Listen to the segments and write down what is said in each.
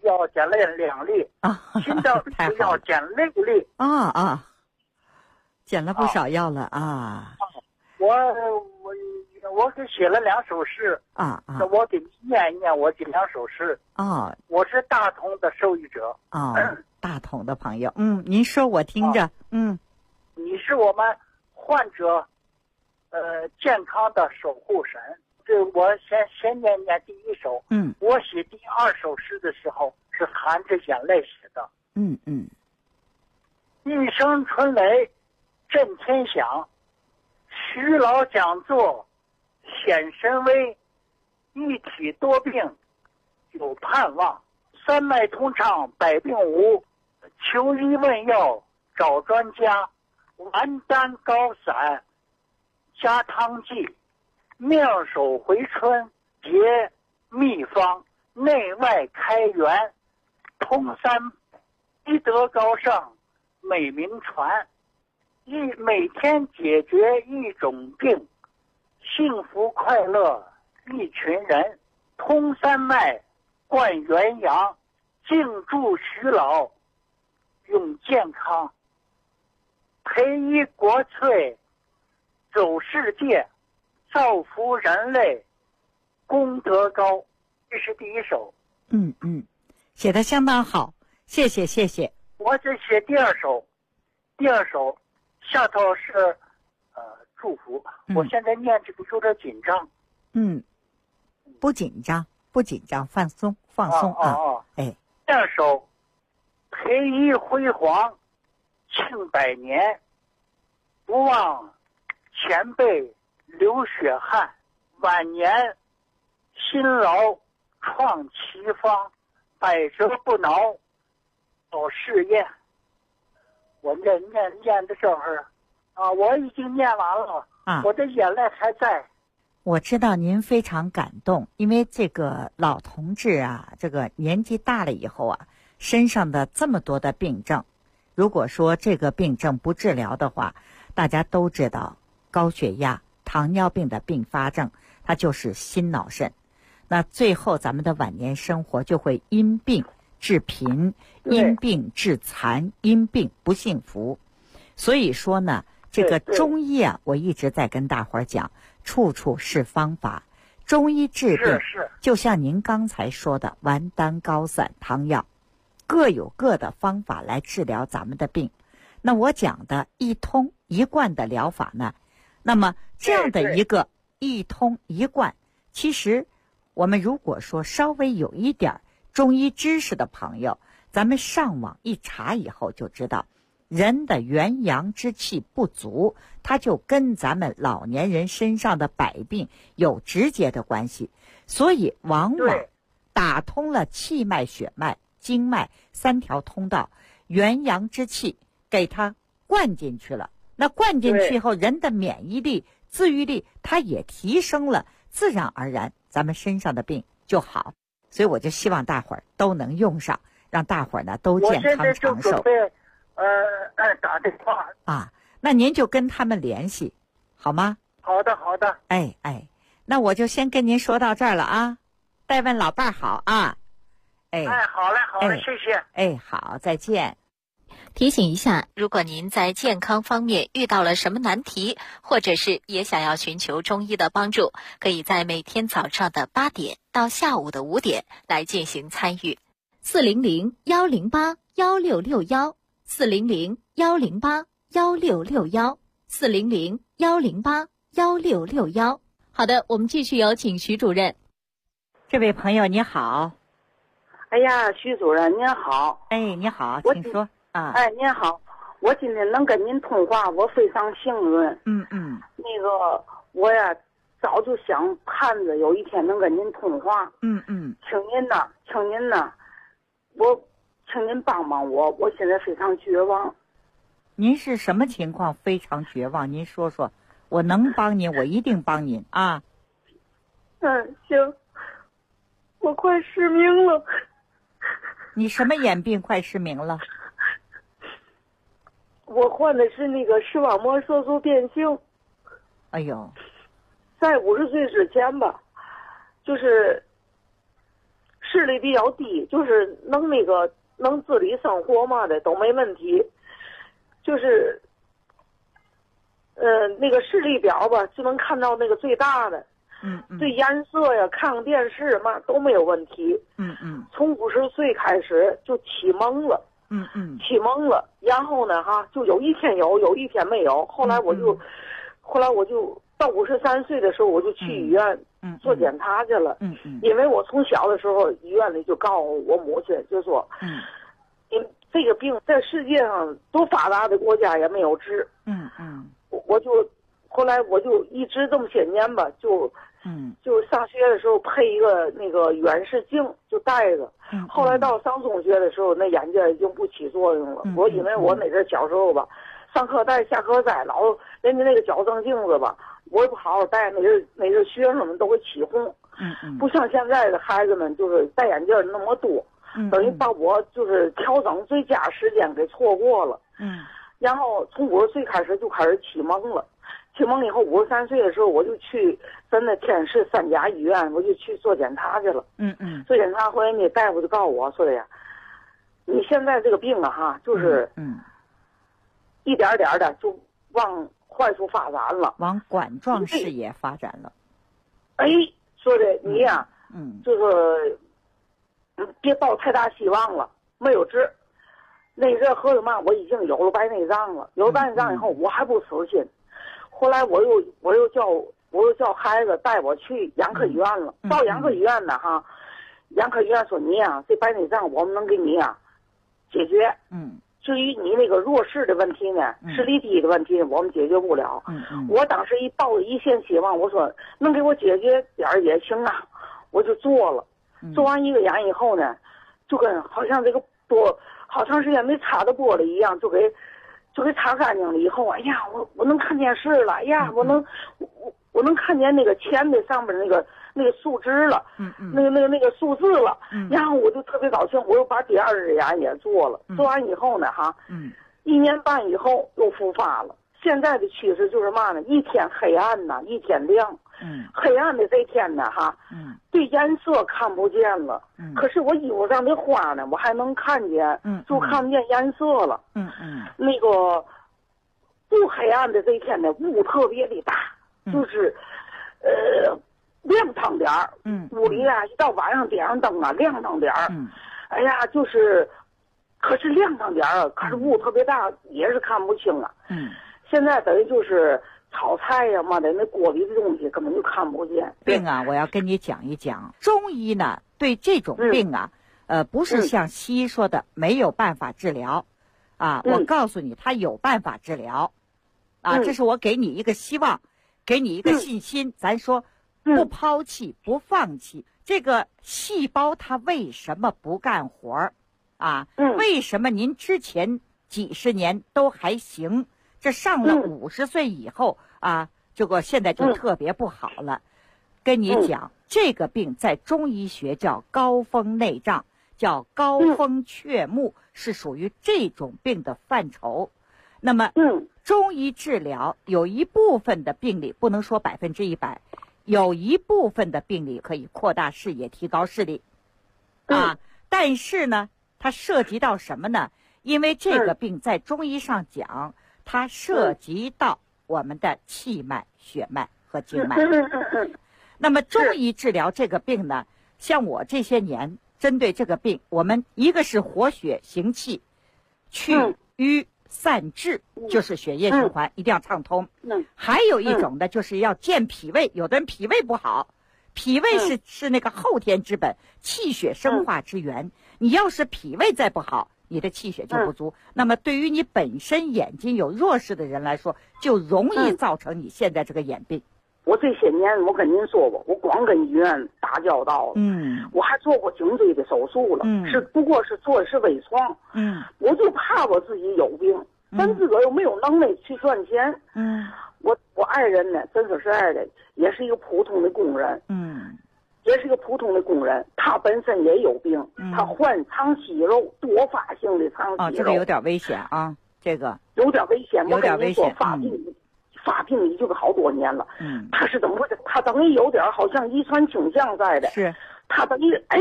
要减了2粒啊， 心脏病要减6粒啊，减了不少药了啊。 我给写了2首诗啊， 我给你念一念我这2首诗。我是大同的受益者。 大同的朋友，您说我听着。 你是我们患者健康的守护神。这我先念第1首。我写第2首诗的时候是含着眼泪写的。一声春雷震天响，徐老讲座显神威，一体多病有盼望，三脉通畅百病无，求医问药找专家，完丹高散加汤剂，命手回春结秘方，内外开源通3，医德高尚美名传，每天解决一种病，幸福快乐一群人，通3脉贯元阳，敬祝徐老永健康，培医国粹走世界，造福人类功德高。这是第1首。 写得相当好，谢谢。 我只写第2首。第2首下头是祝福。我现在念这个有点紧张。 不紧张，放松啊。 第2首培医辉煌庆100年，不忘前辈流血汗，晚年辛劳创奇方，百折不挠保事业。我念的时候我已经念完了我的眼泪还在。 我知道您非常感动，因为这个老同志这个年纪大了以后身上的这么多的病症，如果说这个病症不治疗的话，大家都知道高血压、糖尿病的并发症，它就是心脑肾。那最后咱们的晚年生活就会因病致贫，因病致残，因病不幸福。所以说呢，这个中医我一直在跟大伙儿讲，处处是方法。中医治病就像您刚才说的完丹高散汤药，各有各的方法来治疗咱们的病。那我讲的一通一贯的疗法呢，那么这样的一个一通一贯，其实我们如果说稍微有一点中医知识的朋友，咱们上网一查以后就知道，人的元阳之气不足，它就跟咱们老年人身上的百病有直接的关系。所以往往打通了气脉、血脉、经脉3条通道，元阳之气给它灌进去了。那灌进去以后，人的免疫力、自愈力它也提升了，自然而然咱们身上的病就好。所以我就希望大伙儿都能用上，让大伙儿呢都健康长寿。 我现在就准备打电话那您就跟他们联系，好吗？ 好的。 那我就先跟您说到这儿了代问老伴儿好好嘞，谢谢。好，再见。 提醒一下，如果您在健康方面遇到了什么难题，或者是也想要寻求中医的帮助，可以在每天早上的8点到下午的5点来进行参与。400-108-1661 400-108-1661 400-108-1661。好的，我们继续有请徐主任。 这位朋友你好。 哎呀，徐主任您好。 你好，请说您好，我今天能跟您通话，我非常幸运。那个我呀，早就想盼着有一天能跟您通话。请您呐，请您帮帮我，我现在非常绝望。 您是什么情况非常绝望？您说说，我能帮您，我一定帮您行，我快失明了。 你什么眼病快失明了？ 我患的是那个视网膜色素变性。 哎呦， 在50岁之前吧，就是视力比较低，就是能自理生活嘛的都没问题，就是那个视力表吧，就能看到那个最大的。对颜色呀，看看电视嘛都没有问题。从50岁开始就起蒙了。起蒙了，然后呢就有一天有一天没有。后来我就到53岁的时候，我就去医院做检查去了。因为我从小的时候，医院里就告诉我母亲，就说，这个病在世界上多发达的国家也没有治。后来我就一直这么些年吧，就上学的时候配一个那个远视镜就戴着。后来到上中学的时候，那眼镜已经不起作用了。我因为我那阵小时候吧，上课戴下课戴，老人家那个矫正镜子吧，我也不好好戴，那阵学生们都会起哄。不像现在的孩子们就是戴眼镜那么多，等于把我就是调整最佳时间给错过了。然后从50岁开始就开始起蒙了。起蒙以后，53岁的时候，我就去咱那天市3甲医院，我就去做检查去了。做检查回来，那大夫就告诉我说的呀，你现在这个病啊，就是一点点的就往坏处发展了， 往管状视野发展了。 说的你呀，就是别抱太大希望了，没有治。那阵喝的嘛，我已经有了白内障了，有了白内障以后，我还不死心。后来我又叫孩子带我去眼科医院了。到眼科医院呢眼科医院说你呀，这白内障我们能给你解决。至于你那个弱视的问题呢，视力低的问题我们解决不了。我当时抱着一线希望，我说能给我解决点儿也行啊，我就做了。做完一个眼以后呢，就跟好像这个好长时间没擦的玻璃一样，就给擦干净了以后，哎呀，我能看电视了，哎呀，我能看见那个钱的上面那个数值了，那个数字了，然后我就特别高兴，我又把第2只眼也做了。做完以后呢1年半以后又复发了。现在的趋势就是嘛呢，一天黑暗呐，一天亮。黑暗的这天呢对颜色看不见了。可是我衣服上的花呢，我还能看见，就看不见颜色了。那个不黑暗的这一天呢，雾特别的大，就是亮堂点儿。屋里一到晚上点上灯亮堂点儿。哎呀，就是可是亮堂点儿，可是雾特别大，也是看不清了。现在等于就是炒菜呀嘛的，那锅里的东西根本就看不见。 病我要跟你讲一讲。中医呢对这种病不是像西医说的没有办法治疗我告诉你，他有办法治疗这是我给你一个希望，给你一个信心。咱说不抛弃不放弃。这个细胞它为什么不干活为什么您之前几十年都还行，这上了50岁以后这个现在就特别不好了。跟你讲，这个病在中医学叫高风内障，叫高风雀目，是属于这种病的范畴。那么中医治疗有一部分的病理，不能说100%，有一部分的病理可以扩大视野，提高视力但是呢它涉及到什么呢？因为这个病在中医上讲，它涉及到我们的气脉、血脉和经脉。那么中医治疗这个病呢，像我这些年针对这个病，我们一个是活血行气，去瘀散滞，就是血液循环一定要畅通。还有一种呢，就是要健脾胃。有的人脾胃不好，脾胃是那个后天之本，气血生化之源。你要是脾胃再不好，你的气血就不足。那么对于你本身眼睛有弱视的人来说，就容易造成你现在这个眼病。 我这些年我跟您说过，我光跟医院打交道了。我还做过颈椎的手术了。不过是做的是微创。我就怕我自己有病，咱自个儿又没有能力去赚钱。我爱人呢，真说实在的，也是一个普通的工人。也是一个普通的工人，他本身也有病，他患肠息肉，多发性的肠息肉。 这个有点危险这个有点危险。 有点危险。 我跟你说，发病已经好多年了。他是怎么回事？他等于有点好像遗传倾向在的。 是。 他等于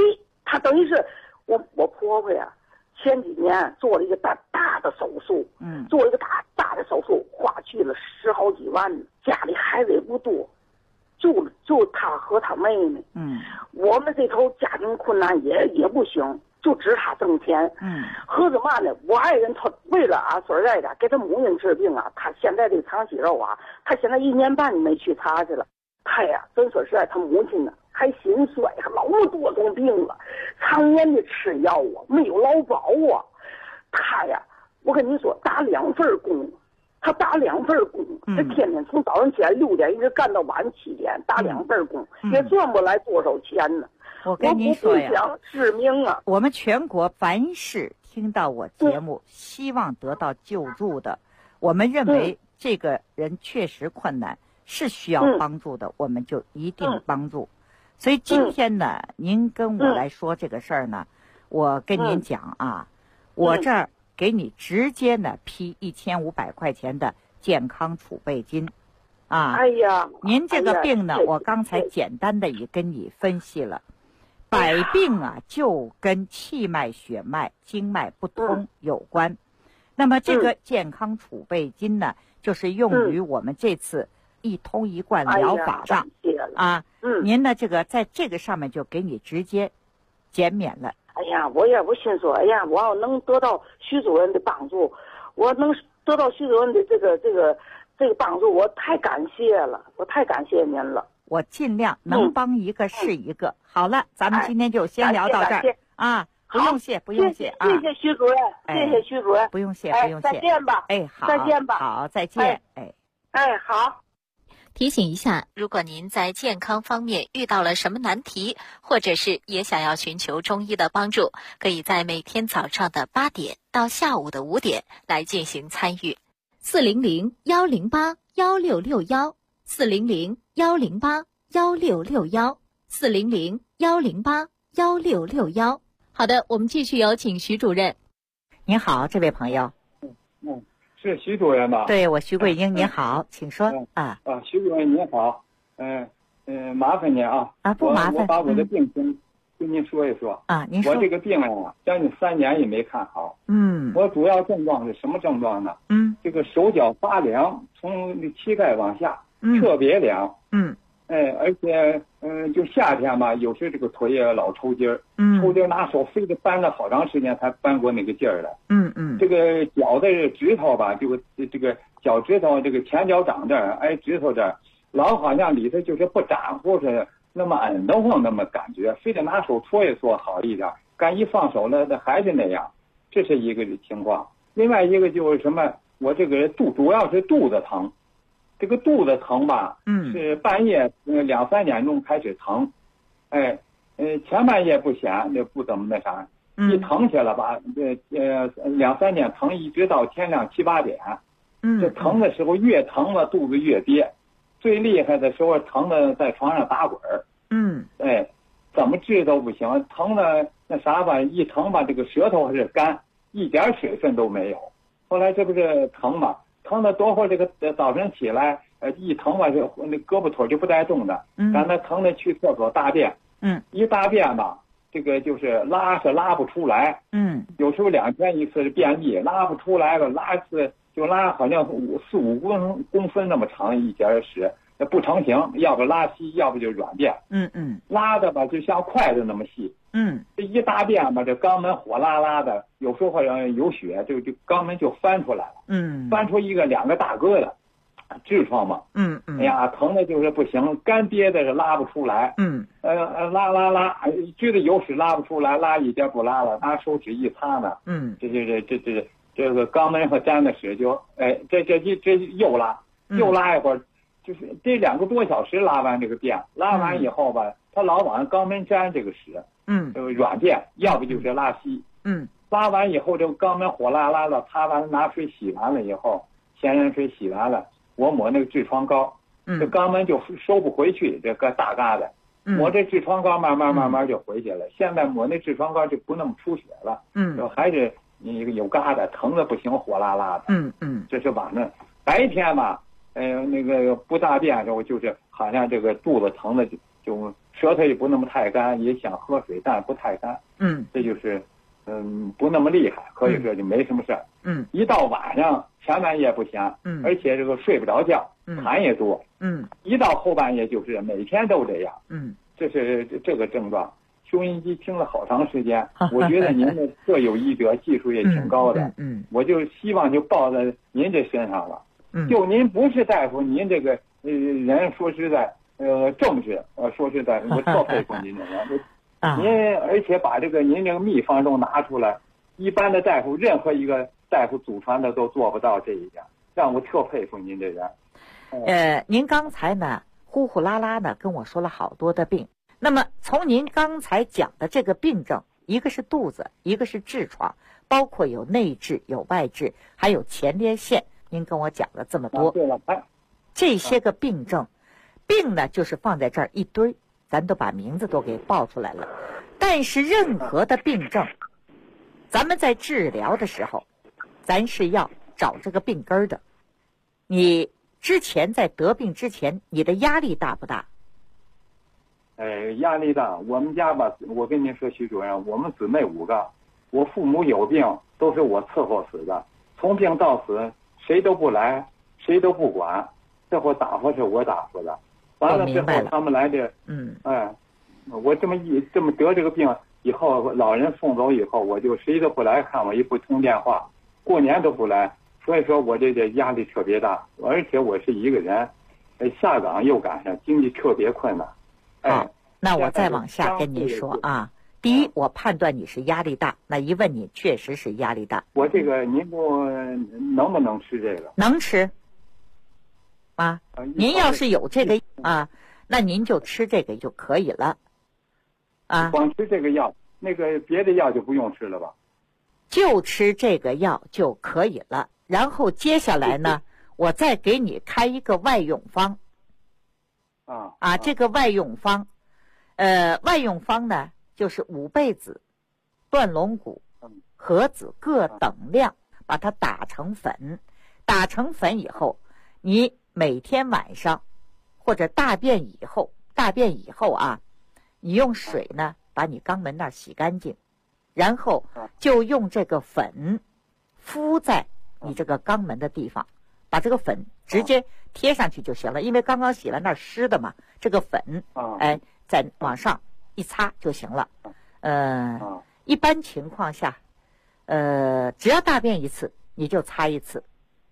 他等于是我婆婆呀，前几年做了一个大的手术，做了一个大的手术，花去了10好几万，家里孩子也不多，就他和他妹妹，我们这头家庭困难也不行，就指他挣钱，合着嘛呢？我爱人他为了说实在的，给他母亲治病啊，他现在这个肠息肉啊，他现在1年半没去查去了，他呀，真说实在，他母亲呢还心衰，还老多种病了，常年的吃药啊，没有劳保啊，他呀，我跟你说，打2份工。他打2份工，这天天从早上起来6点一直干到晚上7点，打2份工，也赚不来多少钱呢。 我跟您说呀， 我不想致命啊！ 我们全国凡是听到我节目，希望得到救助的，我们认为这个人确实困难，是需要帮助的，我们就一定帮助。所以今天呢，您跟我来说这个事儿呢，我跟您讲啊，我这儿给你直接呢批1500块钱的健康储备金，啊， 哎呀， 您这个病呢，我刚才简单的也跟你分析了，百病啊就跟气脉、血脉、经脉不通有关。那么这个健康储备金呢，就是用于我们这次一通一贯疗法上啊。您呢这个在这个上面就给你直接减免了。 哎呀，我心说，哎呀，我要能得到徐主任的帮助，我能得到徐主任的这个帮助，我太感谢了，我太感谢您了。 我尽量能帮一个是一个。好了，咱们今天就先聊到这儿啊，不用谢啊， 谢谢徐主任，谢谢徐主任， 不用谢， 再见吧， 好， 再见吧， 好，再见， 好。 提醒一下，如果您在健康方面遇到了什么难题，或者是也想要寻求中医的帮助，可以在每天早上的8点到下午的5点来进行参与。400-108-1661 400-108-1661 400-108-1661。好的，我们继续有请徐主任。 您好，这位朋友。 是徐主任吧？ 对，我徐桂英，您好，请说啊。 徐主任您好，麻烦您啊。 不麻烦。 我把我的病情跟您说一说啊。您说。 我这个病啊，将近3年也没看好。我主要症状是什么症状呢？这个手脚发凉，从膝盖往下，特别凉。而且就夏天嘛，有时这个腿也老抽筋儿，抽筋拿手非得搬了好长时间才搬过那个劲儿来。这个脚的指头吧，这个脚趾头这个前脚掌这儿，指头这儿，老好像里头就是不长或者那么摁得慌那么感觉，非得拿手搓一搓好一点，干一放手了，那还是那样。这是一个情况。另外一个就是什么，我这个主要是肚子疼。这个肚子疼吧，是半夜2、3点钟开始疼，前半夜不显，就不怎么那啥，一疼起来吧，2、3点疼，一直到天亮7、8点，这疼的时候越疼了肚子越憋，最厉害的时候疼的在床上打滚儿，怎么治都不行，疼的那啥吧，一疼吧，这个舌头还是干，一点水分都没有。后来这不是疼嘛？疼的多会儿，这个早晨起来，一疼吧，就那胳膊腿就不带动的，让他疼的去厕所大便，一大便吧，这个就是拉是拉不出来，有时候2天一次是便秘，拉不出来了，拉一次就拉好像4、5公分那么长一节屎，不成形，要不拉稀，要不就软便，拉的吧就像筷子那么细，这一大便吧，这肛门火辣辣的，有时候好像有血，就肛门就翻出来了，翻出1个2个大疙瘩，痔疮嘛，哎呀，疼的就是不行，干憋的是拉不出来，拉，觉得有屎拉不出来，拉一点不拉了，拿手指一擦呢，这个肛门和沾的屎就，这又拉一会儿，就是这2个多小时拉完这个便，拉完以后吧，他老往肛门沾这个屎。软便，要不就是拉稀。拉完以后，这个肛门火辣辣的，擦完拿水洗完了以后，咸盐水洗完了，我抹那个痔疮膏，这肛门就收不回去，这个大疙瘩。抹这痔疮膏慢慢就回去了。现在抹那痔疮膏就不那么出血了。就还是有疙瘩，疼的不行，火辣辣的。这是晚上，白天吧，那个不大便时候就是好像这个肚子疼的就舌头也不那么太干，也想喝水，但不太干。这就是不那么厉害，可以说就没什么事儿。一到晚上前半夜不行，而且这个睡不着觉，痰也多。一到后半夜就是每天都这样。这是这个症状。收音机听了好长时间，我觉得您的各有医德，技术也挺高的。我就希望就报在您这身上了。就您不是大夫，您这个人说实在，正直，说实在，我特佩服您这人。您而且把这个您这个秘方都拿出来，一般的大夫任何一个大夫祖传的都做不到这一点，让我特佩服您这人。 您刚才呢呼呼啦啦的跟我说了好多的病，那么从您刚才讲的这个病症，一个是肚子，一个是痔疮，包括有内痔有外痔，还有前列腺，您跟我讲了这么多。 对了， 这些个病症，病呢就是放在这儿一堆，咱都把名字都给报出来了。但是任何的病症，咱们在治疗的时候，咱是要找这个病根儿的。你之前在得病之前，你的压力大不大？ 压力大。我们家吧，我跟您说，徐主任，我们姊妹5个，我父母有病都是我伺候死的，从病到死谁都不来，谁都不管，最后打发是我打发的。完了之后他们来的，我这么得这个病以后，老人送走以后，我就谁都不来看我，也不通电话，过年都不来。所以说我这压力特别大，而且我是一个人，下岗又赶上，经济特别困难。 好，那我再往下跟您说啊。第一，我判断你是压力大，那一问你确实是压力大。 我这个您不能不能吃这个？ 能吃。您要是有这个那您就吃这个就可以了。 光吃这个药，那个别的药就不用吃了吧？ 就吃这个药就可以了。然后接下来呢，我再给你开一个外用方。这个外用方，外用方呢就是五倍子、断龙骨、合子各等量，把它打成粉。打成粉以后，你每天晚上或者大便以后你用水呢把你肛门那儿洗干净，然后就用这个粉敷在你这个肛门的地方，把这个粉直接贴上去就行了，因为刚刚洗完那儿湿的嘛，这个粉再往上一擦就行了。一般情况下只要大便一次你就擦一次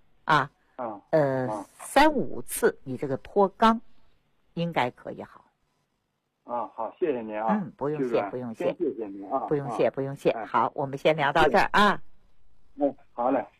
3-5次你这个脱肛应该可以好。 好，谢谢您啊。 不用谢，不用谢， 谢谢您啊。 不用谢，不用谢。好，我们先聊到这儿啊。 好嘞。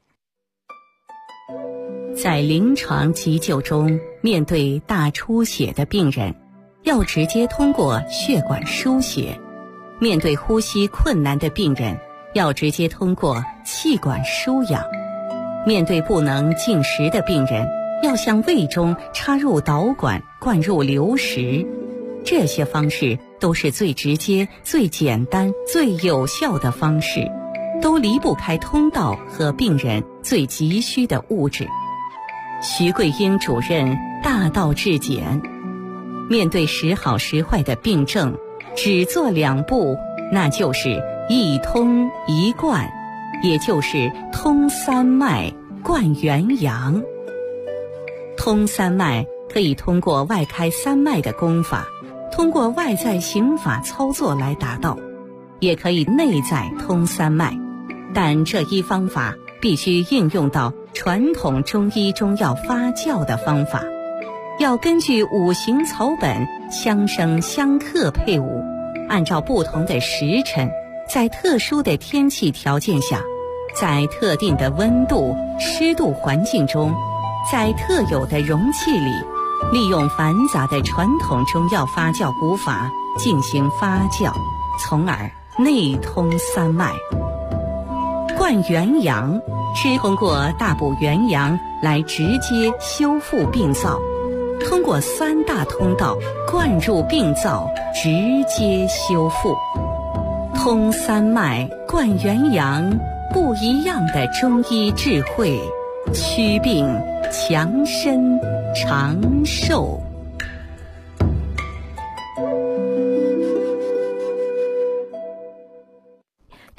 在临床急救中，面对大出血的病人，要直接通过血管输血；面对呼吸困难的病人，要直接通过气管输氧；面对不能进食的病人，要向胃中插入导管灌入流食。这些方式都是最直接、最简单、最有效的方式，都离不开通道和病人最急需的物质。徐桂英主任大道至简，面对时好时坏的病症，只做2步，那就是一通一贯，也就是通三脉贯元阳。通三脉可以通过外开三脉的功法，通过外在刑法操作来达到，也可以内在通三脉，但这一方法必须应用到传统中医中药发酵的方法，要根据五行草本相生相克配伍，按照不同的时辰，在特殊的天气条件下，在特定的温度、湿度环境中，在特有的容器里，利用繁杂的传统中药发酵古法进行发酵，从而内通三脉。灌元阳是通过大补元阳来直接修复病灶，通过3大通道灌入病灶，直接修复。通三脉灌元阳，不一样的中医智慧，祛病强身长寿。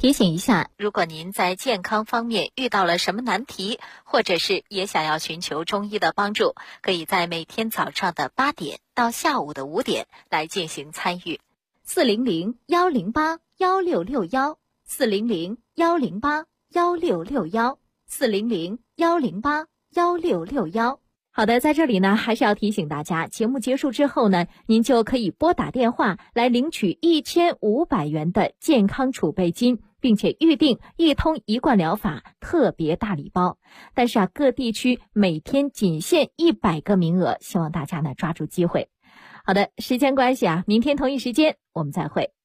提醒一下，如果您在健康方面遇到了什么难题，或者是也想要寻求中医的帮助，可以在每天早上的8点到下午的5点来进行参与。400-108-1661，400-108-1661，400-108-1661。好的，在这里呢，还是要提醒大家，节目结束之后呢，您就可以拨打电话来领取1500元的健康储备金，并且预定一通一贯疗法特别大礼包。但是各地区每天仅限100个名额，希望大家呢抓住机会。好的，时间关系明天同一时间我们再会。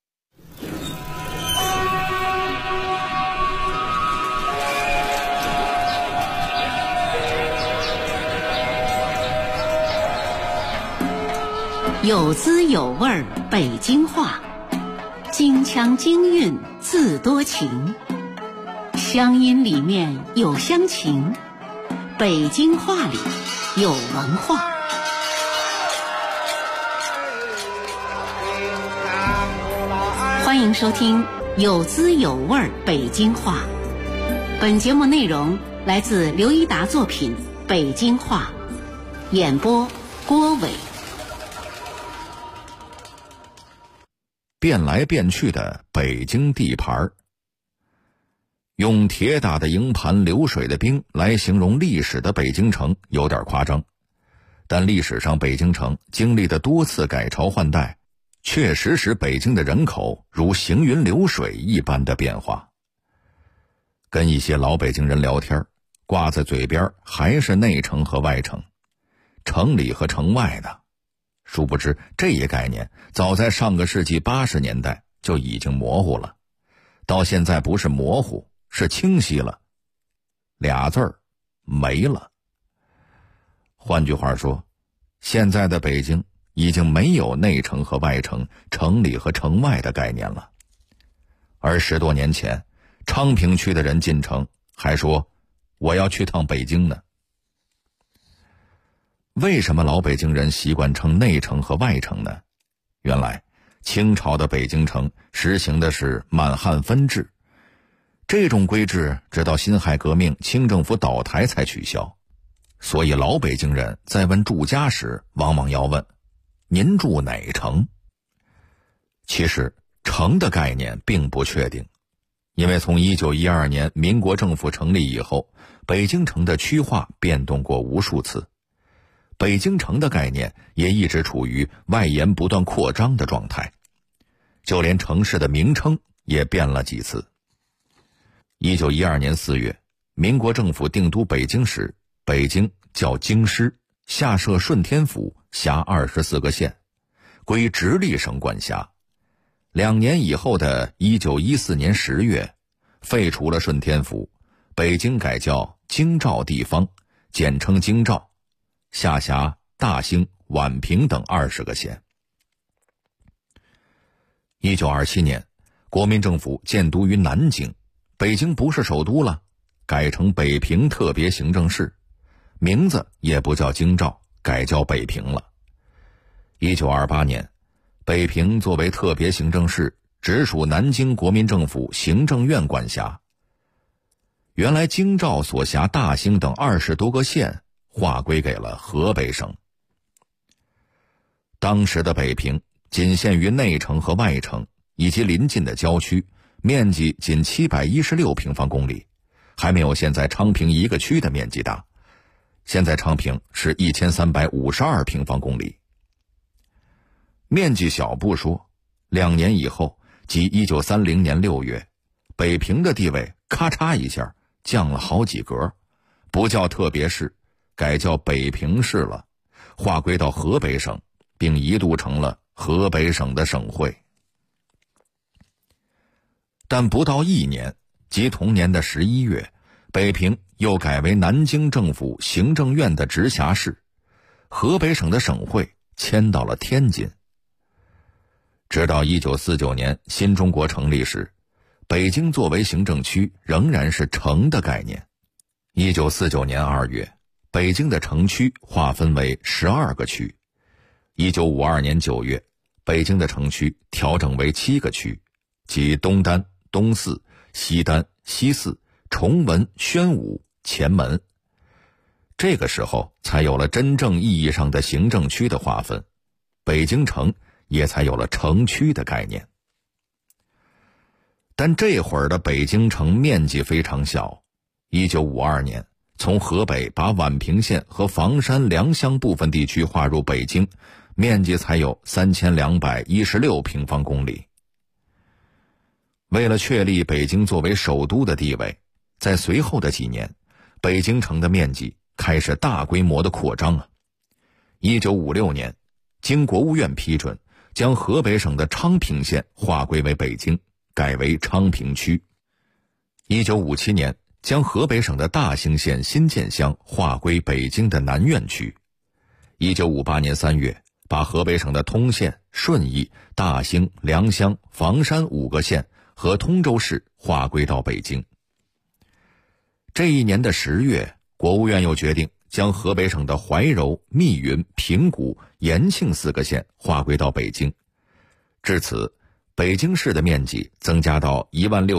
有滋有味北京话，京腔京韵自多情，乡音里面有乡情，北京话里有文化。欢迎收听有滋有味北京话。本节目内容来自刘一达作品《北京话》，演播郭伟。 变来变去的北京地盘，用铁打的营盘流水的兵来形容历史的北京城有点夸张，但历史上北京城经历的多次改朝换代，确实使北京的人口如行云流水一般的变化。跟一些老北京人聊天，挂在嘴边还是内城和外城，城里和城外的。殊不知这一概念早在上个世纪80年代就已经模糊了，到现在不是模糊，是清晰了，俩字儿没了。换句话说，现在的北京已经没有内城和外城，城里和城外的概念了。而10多年前，昌平区的人进城还说我要去趟北京呢。为什么老北京人习惯称内城和外城呢？原来清朝的北京城实行的是满汉分治，这种规制直到辛亥革命清政府倒台才取消。所以老北京人在问住家时往往要问您住哪城。其实城的概念并不确定，因为从1912年民国政府成立以后，北京城的区划变动过无数次，北京城的概念也一直处于外延不断扩张的状态，就连城市的名称也变了几次。1912年4月，民国政府定都北京时，北京叫京师，下设顺天府，辖24个县，归直隶省管辖。2年以后的1914年10月，废除了顺天府，北京改叫京兆地方，简称京兆，下辖大兴、宛平等20个县。1927年，国民政府建都于南京，北京不是首都了，改成北平特别行政市，名字也不叫京兆，改叫北平了。1928年，北平作为特别行政市，直属南京国民政府行政院管辖。原来京兆所辖大兴等20多个县划归给了河北省。当时的北平仅限于内城和外城以及邻近的郊区，面积仅716平方公里，还没有现在昌平一个区的面积大。现在昌平是1352平方公里。面积小不说，2年以后，即1930年6月，北平的地位咔嚓一下降了好几格，不叫特别市，改叫北平市了，划归到河北省，并一度成了河北省的省会。但不到1年，即同年的11月，北平又改为南京政府行政院的直辖市，河北省的省会迁到了天津。直到1949年新中国成立时，北京作为行政区仍然是城的概念。1949年2月，北京的城区划分为12个区。1952年9月，北京的城区调整为7个区，即东单、 东四、西单、西四、崇文、宣武、前门。这个时候才有了真正意义上的行政区的划分，北京城也才有了城区的概念。但这会儿的北京城面积非常小，1952年从河北把宛平县和房山、良乡部分地区划入北京，面积才有3216平方公里。为了确立北京作为首都的地位，在随后的几年，北京城的面积开始大规模的扩张1956年，经国务院批准，将河北省的昌平县划归为北京，改为昌平区。1957年，将河北省的大兴县新建乡划归北京的南苑区。1958年3月，把河北省的通县、顺义、大兴、良乡、房山5个县和通州市划归到北京。这一年的10月，国务院又决定将河北省的怀柔、密云、平谷、延庆4个县划归到北京。至此，北京市的面积增加到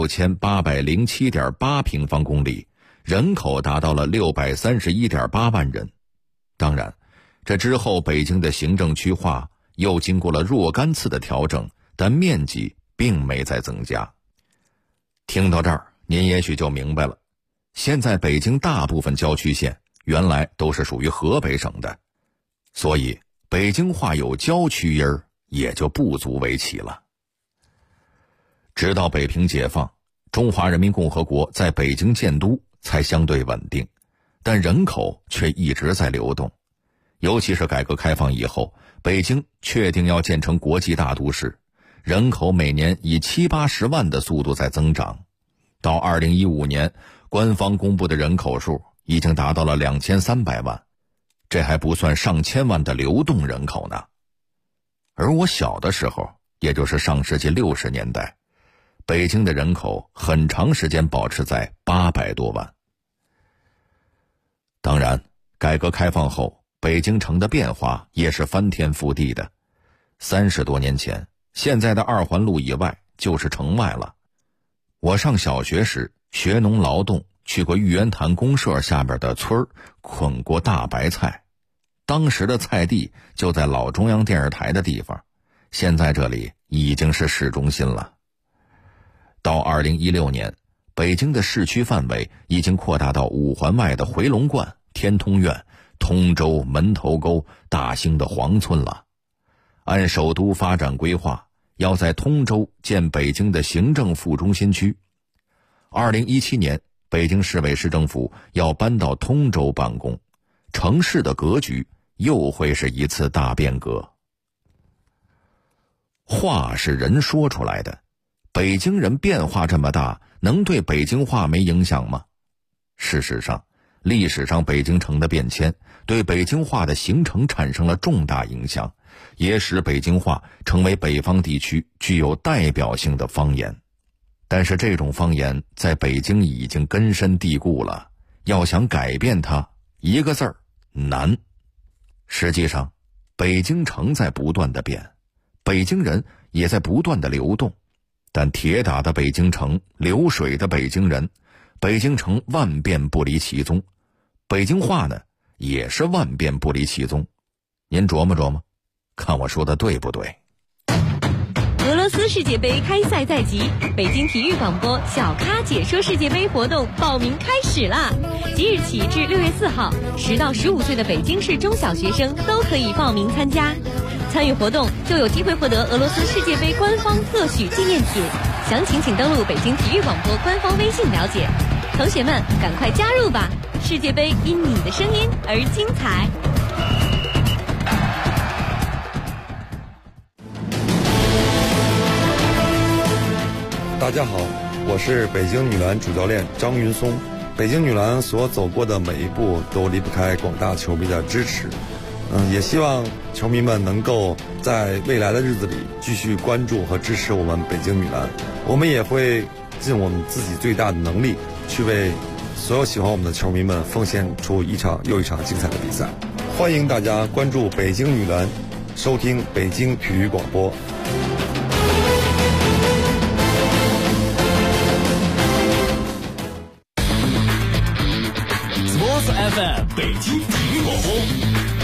16807.8平方公里，人口达到了631.8万人。当然，这之后北京的行政区划又经过了若干次的调整，但面积并没再增加。听到这儿，您也许就明白了，现在北京大部分郊区县原来都是属于河北省的，所以北京话有郊区音儿也就不足为奇了。直到北平解放，中华人民共和国在北京建都才相对稳定，但人口却一直在流动。尤其是改革开放以后，北京确定要建成国际大都市，人口每年以70-80万的速度在增长。到2015年，官方公布的人口数已经达到了2300万，这还不算上千万的流动人口呢。而我小的时候，也就是上世纪60年代，北京的人口很长时间保持在800多万。当然，改革开放后，北京城的变化也是翻天覆地的。30多年前，现在的2环路以外就是城外了。我上小学时学农劳动，去过玉渊潭公社下边的村儿，捆过大白菜。当时的菜地就在老中央电视台的地方，现在这里已经是市中心了。到2016年，北京的市区范围已经扩大到5环外的回龙观、天通苑、通州、门头沟、大兴的黄村了。按首都发展规划，要在通州建北京的行政副中心区。2017年，北京市委市政府要搬到通州办公，城市的格局又会是一次大变革。话是人说出来的，北京人变化这么大，能对北京话没影响吗？事实上，历史上北京城的变迁对北京话的形成产生了重大影响，也使北京话成为北方地区具有代表性的方言。但是这种方言在北京已经根深蒂固了，要想改变它，一个字儿，难。实际上，北京城在不断的变，北京人也在不断的流动，但铁打的北京城，流水的北京人，北京城万变不离其宗，北京话呢，也是万变不离其宗。您琢磨琢磨，看我说的对不对？ 俄罗斯世界杯开赛在即，北京体育广播小咖解说世界杯活动报名开始啦！即日起至6月4号，10到15岁的北京市中小学生都可以报名参加。参与活动就有机会获得俄罗斯世界杯官方特许纪念品，详情请登录北京体育广播官方微信了解。同学们，赶快加入吧！世界杯因你的声音而精彩。 大家好，我是北京女篮主教练张云松。北京女篮所走过的每一步都离不开广大球迷的支持。也希望球迷们能够在未来的日子里继续关注和支持我们北京女篮。我们也会尽我们自己最大的能力，去为所有喜欢我们的球迷们奉献出一场又一场精彩的比赛。欢迎大家关注北京女篮，收听北京体育广播。 104 FM 北京体育广播。